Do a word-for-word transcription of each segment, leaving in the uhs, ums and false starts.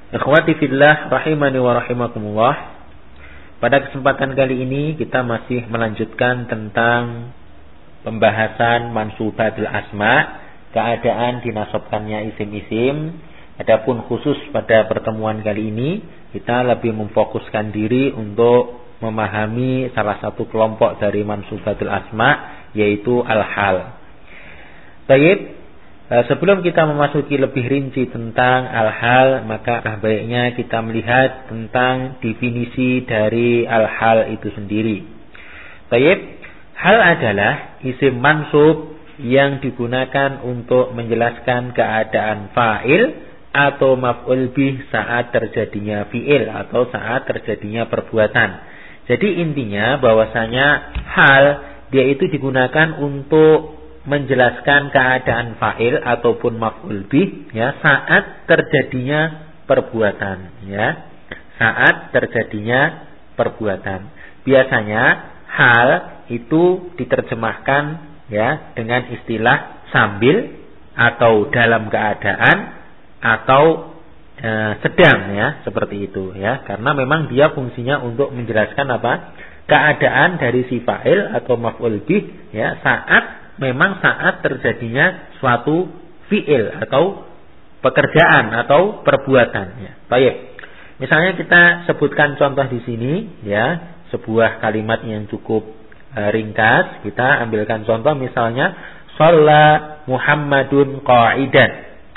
Ikhwati fillah rahimani wa rahimakumullah. Pada kesempatan kali ini kita masih melanjutkan tentang pembahasan mansubatul asma, keadaan dinasabkannya isim-isim. Adapun khusus pada pertemuan kali ini kita lebih memfokuskan diri untuk memahami salah satu kelompok dari mansubatul asma, yaitu al-hal. Baik. Sebelum kita memasuki lebih rinci tentang al-hal, maka baiknya kita melihat tentang definisi dari al-hal itu sendiri. Baik, hal adalah isim mansub yang digunakan untuk menjelaskan keadaan fa'il atau maf'ul bih saat terjadinya fi'il atau saat terjadinya perbuatan. Jadi intinya bahwasanya hal dia itu digunakan untuk menjelaskan keadaan fa'il ataupun maf'ul bih ya saat terjadinya perbuatan ya saat terjadinya perbuatan. Biasanya hal itu diterjemahkan ya dengan istilah sambil atau dalam keadaan atau e, sedang ya seperti itu ya, karena memang dia fungsinya untuk menjelaskan apa? Keadaan dari si fa'il atau maf'ul bih ya saat memang saat terjadinya suatu fi'il atau pekerjaan atau perbuatan ya. Baik. Misalnya kita sebutkan contoh di sini ya, sebuah kalimat yang cukup e, ringkas. Kita ambilkan contoh misalnya shalla Muhammadun qa'idan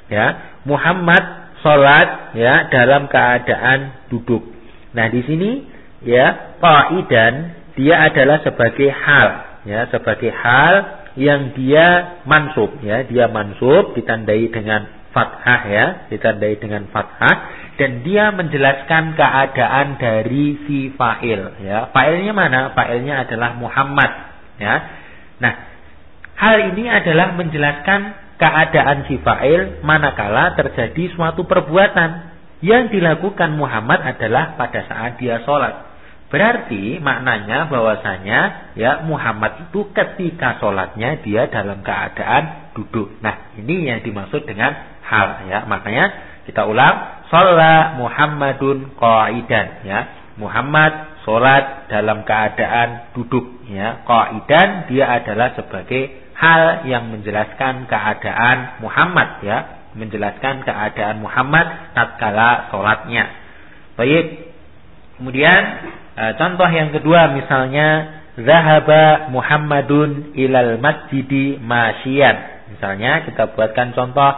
ya. Muhammad salat ya dalam keadaan duduk. Nah, di sini ya qa'idan dia adalah sebagai hal ya, sebagai hal yang dia mansub ya, dia mansub ditandai dengan fathah ya, ditandai dengan fathah, dan dia menjelaskan keadaan dari si fa'il ya. Fa'ilnya mana? Fa'ilnya adalah Muhammad ya. Nah, hal ini adalah menjelaskan keadaan si fa'il manakala terjadi suatu perbuatan yang dilakukan Muhammad adalah pada saat dia sholat. Berarti maknanya bahwasanya ya Muhammad itu ketika sholatnya dia dalam keadaan duduk. Nah, ini yang dimaksud dengan hal ya. Makanya kita ulang, shalla Muhammadun qa'idan ya. Muhammad sholat dalam keadaan duduk ya. Qa'idan dia adalah sebagai hal yang menjelaskan keadaan Muhammad ya, menjelaskan keadaan Muhammad tatkala sholatnya. Baik. Kemudian contoh yang kedua misalnya zahaba Muhammadun ilal masjidi masyian. Misalnya kita buatkan contoh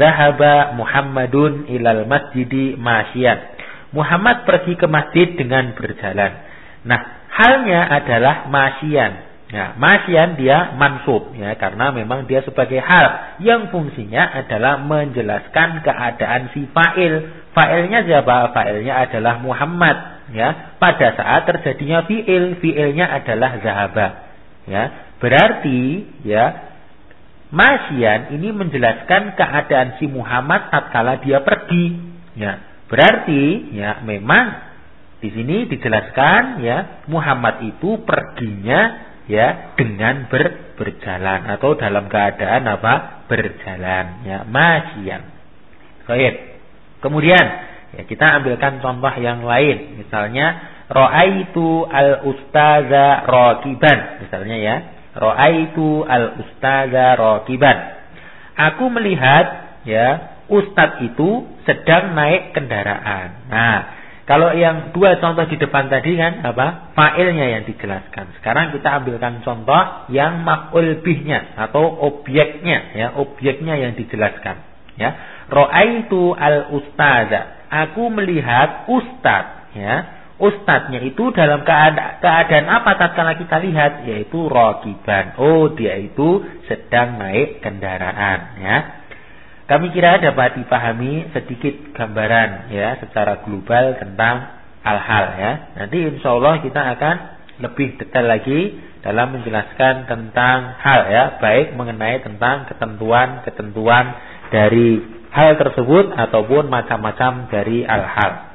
zahaba Muhammadun ilal masjidi masyian. Muhammad pergi ke masjid dengan berjalan. Nah, halnya adalah masyian. Ya, masyian dia mansub ya, karena memang dia sebagai hal yang fungsinya adalah menjelaskan keadaan si fa'il. Fa'ilnya siapa? Fa'ilnya adalah Muhammad ya, pada saat terjadinya fi'il, fi'ilnya adalah zahaba ya. Berarti ya masyian ini menjelaskan keadaan si Muhammad tatkala dia pergi ya. Berarti ya memang di sini dijelaskan ya Muhammad itu perginya ya dengan ber, berjalan atau dalam keadaan apa? Berjalan ya, masyian. Baik. Kemudian ya, kita ambilkan contoh yang lain. Misalnya ra'aitu al-ustaza raqiban. Misalnya ya, ra'aitu al-ustaza raqiban. Aku melihat ya ustadz itu sedang naik kendaraan. Nah, kalau yang dua contoh di depan tadi kan apa? Fa'ilnya yang dijelaskan. Sekarang kita ambilkan contoh yang maf'ul bihnya atau objeknya ya, objeknya yang dijelaskan ya. Ra'aitu al-ustaza. Aku melihat ustaz ya. Ustaznya itu dalam keadaan, keadaan apa tatkala kita lihat? Yaitu raqiban. Oh, dia itu sedang naik kendaraan ya. Kami kira dapat dipahami sedikit gambaran ya secara global tentang al-hal ya. Nanti insyaallah kita akan lebih detail lagi dalam menjelaskan tentang hal ya, baik mengenai tentang ketentuan-ketentuan dari hal tersebut ataupun macam-macam dari al-hal.